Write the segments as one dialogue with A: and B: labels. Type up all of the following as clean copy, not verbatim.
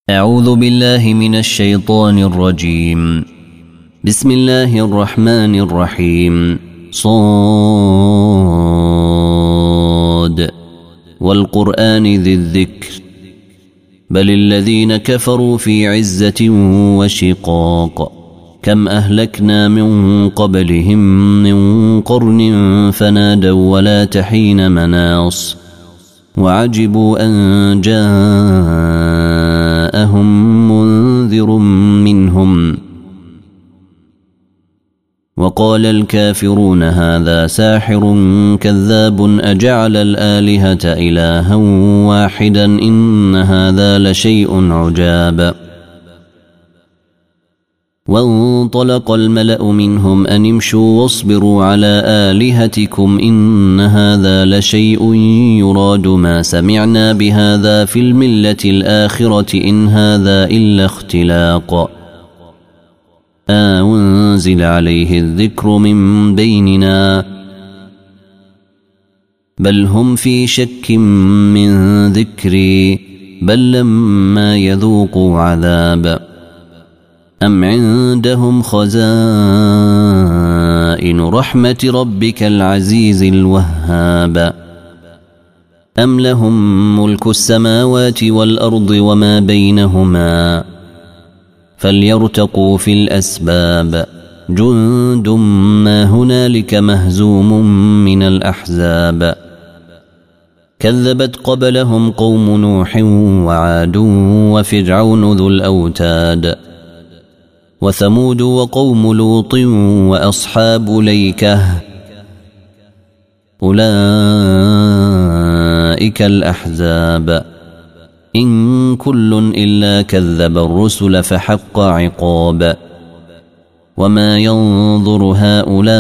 A: أعوذ بالله من الشيطان الرجيم. بسم الله الرحمن الرحيم. صاد والقرآن ذي الذكر بل الذين كفروا في عزة وشقاق كم أهلكنا من قبلهم من قرن فنادوا ولا تحين مناص وعجبوا أن جاءهم منذر منهم وقال الكافرون هذا ساحر كذاب أجعل الآلهة إلها واحدا إن هذا لشيء عجاب. وانطلق الملأ منهم أن امشوا واصبروا على آلهتكم إن هذا لشيء يراد ما سمعنا بهذا في الملة الآخرة إن هذا إلا اختلاق أنزل عليه الذكر من بيننا بل هم في شك من ذكري بل لما يذوقوا عذاب أم عندهم خزائن رحمة ربك العزيز الوهاب أم لهم ملك السماوات والأرض وما بينهما فليرتقوا في الأسباب جند ما هنالك مهزوم من الأحزاب كذبت قبلهم قوم نوح وعاد وفرعون ذو الأوتاد وثمود وقوم لوط وأصحاب ليكة أولئك الأحزاب إن كل إلا كذب الرسل فحق عقاب وما ينظر هؤلاء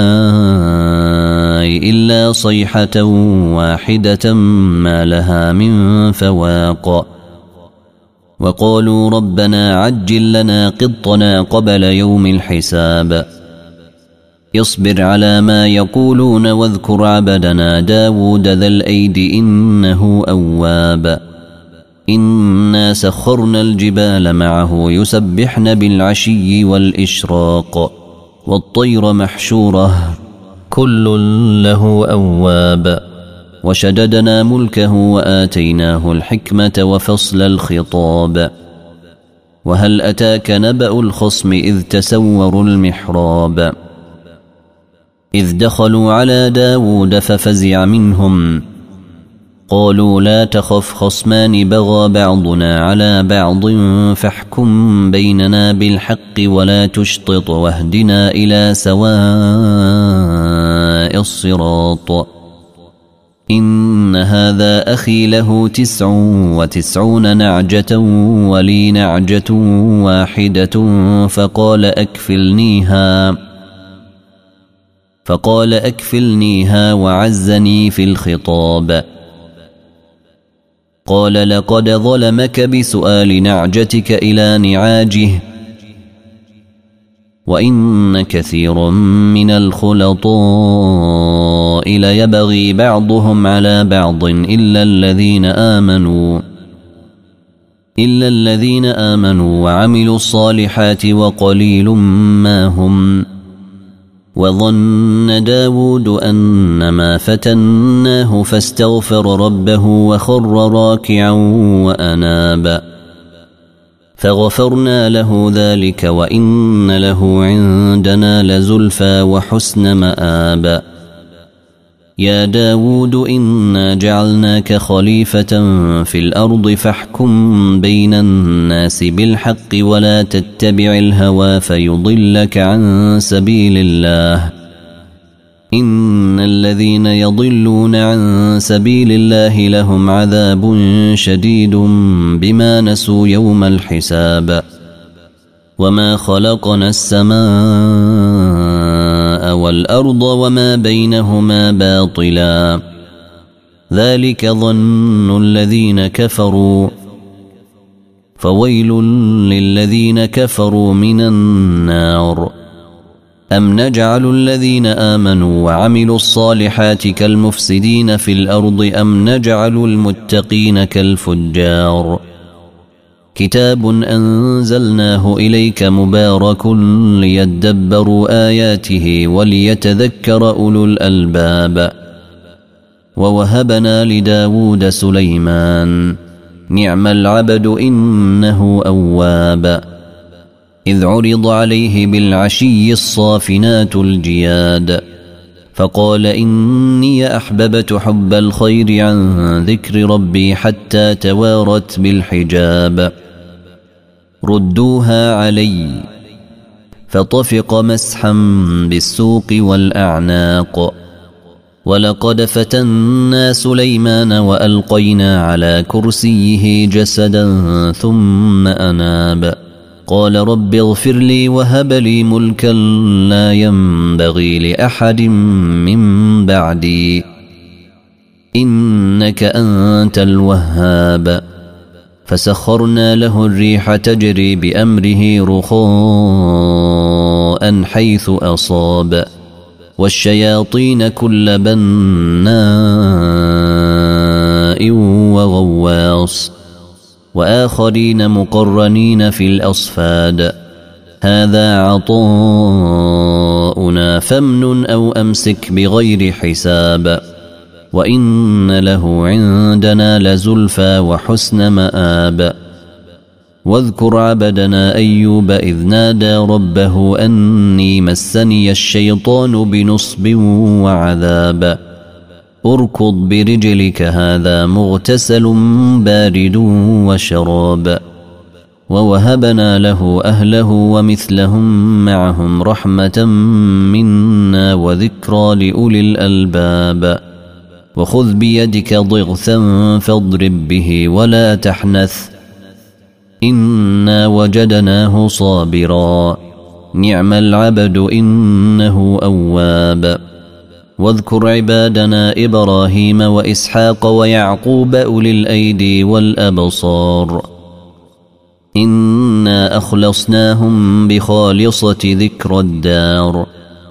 A: إلا صيحة واحدة ما لها من فواق وقالوا ربنا عجل لنا قطنا قبل يوم الحساب اصبر على ما يقولون واذكر عبدنا داود ذا الأيد إنه أواب إنا سخرنا الجبال معه يسبحن بالعشي والإشراق والطير محشورة كل له أواب وشددنا ملكه وآتيناه الحكمة وفصل الخطاب وهل أتاك نبأ الخصم إذ تسوروا المحراب إذ دخلوا على داود ففزع منهم قالوا لا تخف خصمان بغى بعضنا على بعض فاحكم بيننا بالحق ولا تشطط واهدنا إلى سواء الصراط إن هذا أخي له 99 نعجة ولي نعجة واحدة فقال أكفلنيها وعزني في الخطاب قال لقد ظلمك بسؤال نعجتك إلى نعاجه وإن كثير من الخلطاء ليبغي بعضهم على بعض إلا الذين آمنوا وعملوا الصالحات وقليل ما هم وظن داود أنما فتناه فاستغفر ربه وخر راكعا وأناب فغفرنا له ذلك وإن له عندنا لزلفى وحسن مآب يا داود إنا جعلناك خليفة في الأرض فاحكم بين الناس بالحق ولا تتبع الهوى فيضلك عن سبيل الله إن الذين يضلون عن سبيل الله لهم عذاب شديد بما نسوا يوم الحساب وما خلقنا السماء والأرض وما بينهما باطلا ذلك ظن الذين كفروا فويل للذين كفروا من النار أم نجعل الذين آمنوا وعملوا الصالحات كالمفسدين في الأرض أم نجعل المتقين كالفجار كتاب أنزلناه إليك مبارك ليدبروا آياته وليتذكر أولو الألباب. ووهبنا لداود سليمان نعم العبد إنه أواب. إذ عرض عليه بالعشي الصافنات الجياد فقال إني أحببت حب الخير عن ذكر ربي حتى توارت بالحجاب. ردوها علي فطفق مسحا بالسوق والأعناق. ولقد فتنا سليمان وألقينا على كرسيه جسدا ثم أناب. قال رب اغفر لي وهب لي ملكا لا ينبغي لأحد من بعدي إنك أنت الوهاب. فسخرنا له الريح تجري بأمره رخاء حيث أصاب والشياطين كل بناء وغواص وآخرين مقرنين في الأصفاد. هذا عطاؤنا فامنن أو أمسك بغير حساب. وإن له عندنا لزلفى وحسن مآب. واذكر عبدنا أيوب إذ نادى ربه أني مسني الشيطان بنصب وعذاب. اركض برجلك هذا مغتسل بارد وشراب. ووهبنا له أهله ومثلهم معهم رحمة منا وذكرى لأولي الألباب. وخذ بيدك ضغثا فاضرب به ولا تحنث إنا وجدناه صابرا نعم العبد إنه أواب. واذكر عبادنا إبراهيم وإسحاق ويعقوب أولي الأيدي والأبصار إنا أخلصناهم بخالصة ذكر الدار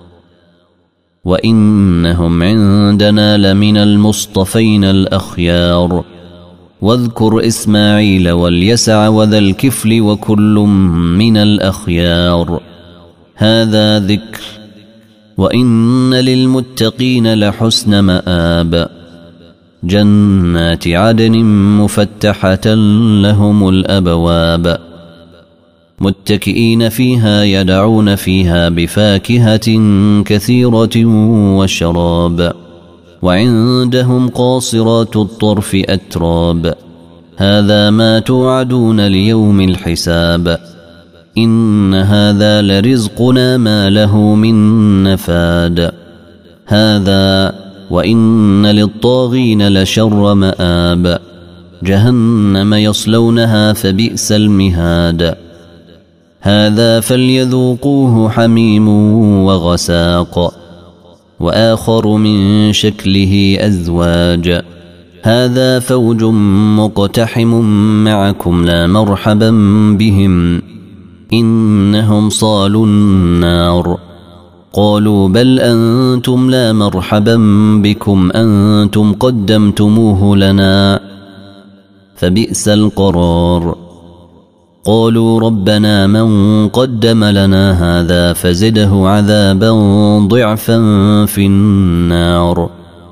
A: وإنهم عندنا لمن المصطفين الأخيار. واذكر إسماعيل واليسع وذا الكفل وكل من الأخيار. هذا ذكر وإن للمتقين لحسن مآب. جنات عدن مفتحة لهم الأبواب متكئين فيها يدعون فيها بفاكهة كثيرة وشراب. وعندهم قاصرات الطرف أتراب. هذا ما توعدون ليوم الحساب. إن هذا لرزقنا ما له من نفاد. هذا وإن للطاغين لشر مآب. جهنم يصلونها فبئس المهاد. هذا فليذوقوه حميم وغساق وآخر من شكله أزواج. هذا فوج مقتحم معكم لا مرحبا بهم إنهم صالوا النار. قالوا بل أنتم لا مرحبا بكم أنتم قدمتموه لنا فبئس القرار. قالوا ربنا من قدم لنا هذا فزده عذابا ضعفا في النار.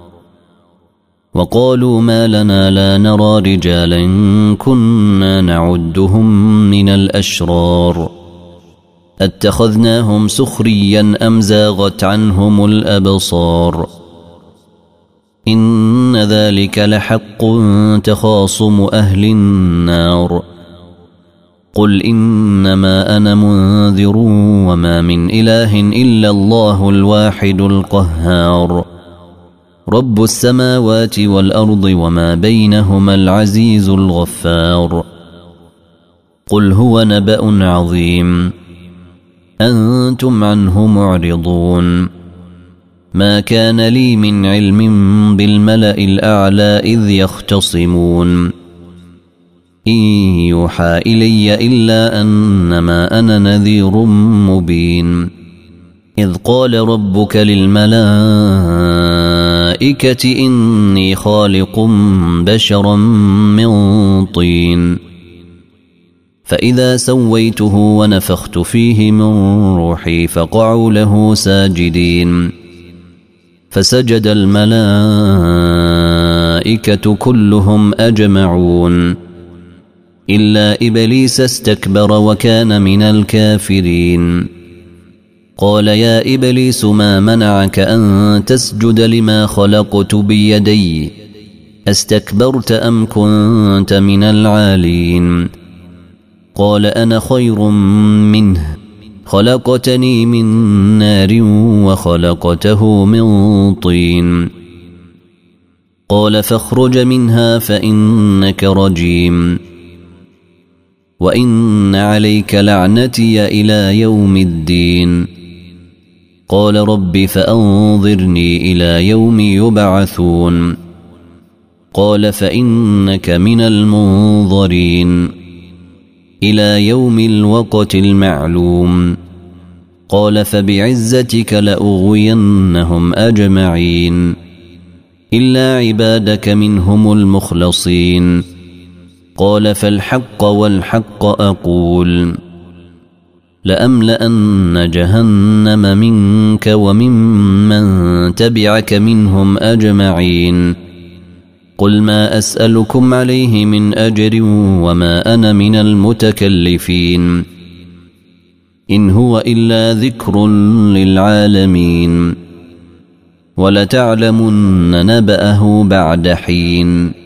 A: وقالوا ما لنا لا نرى رجالا كنا نعدهم من الأشرار اتخذناهم سخريا أم زاغت عنهم الأبصار. إن ذلك لحق تخاصم أهل النار. قل إنما أنا منذر وما من إله إلا الله الواحد القهار. رب السماوات والأرض وما بينهما العزيز الغفار. قل هو نبأ عظيم أنتم عنه معرضون. ما كان لي من علم بالملأ الأعلى إذ يختصمون. إن يوحى إلي إلا أنما أنا نذير مبين. إذ قال ربك للملائكة إني خالق بشرا من طين فإذا سويته ونفخت فيه من روحي فقعوا له ساجدين فسجد الملائكة كلهم أجمعون إلا إبليس استكبر وكان من الكافرين. قال يا إبليس ما منعك أن تسجد لما خلقت بيدي استكبرت أم كنت من العالين؟ قال أنا خير منه خلقتني من نار وخلقته من طين. قال فاخرج منها فإنك رجيم وإن عليك لعنتي إلى يوم الدين. قال رب فأنظرني إلى يوم يبعثون. قال فإنك من المنظرين إلى يوم الوقت المعلوم. قال فبعزتك لأغوينهم أجمعين إلا عبادك منهم المخلصين. قال فالحق والحق أقول لأملأن جهنم منك وممن تبعك منهم أجمعين. قل ما أسألكم عليه من أجر وما أنا من المتكلفين إن هو إلا ذكر للعالمين ولتعلمن نبأه بعد حين.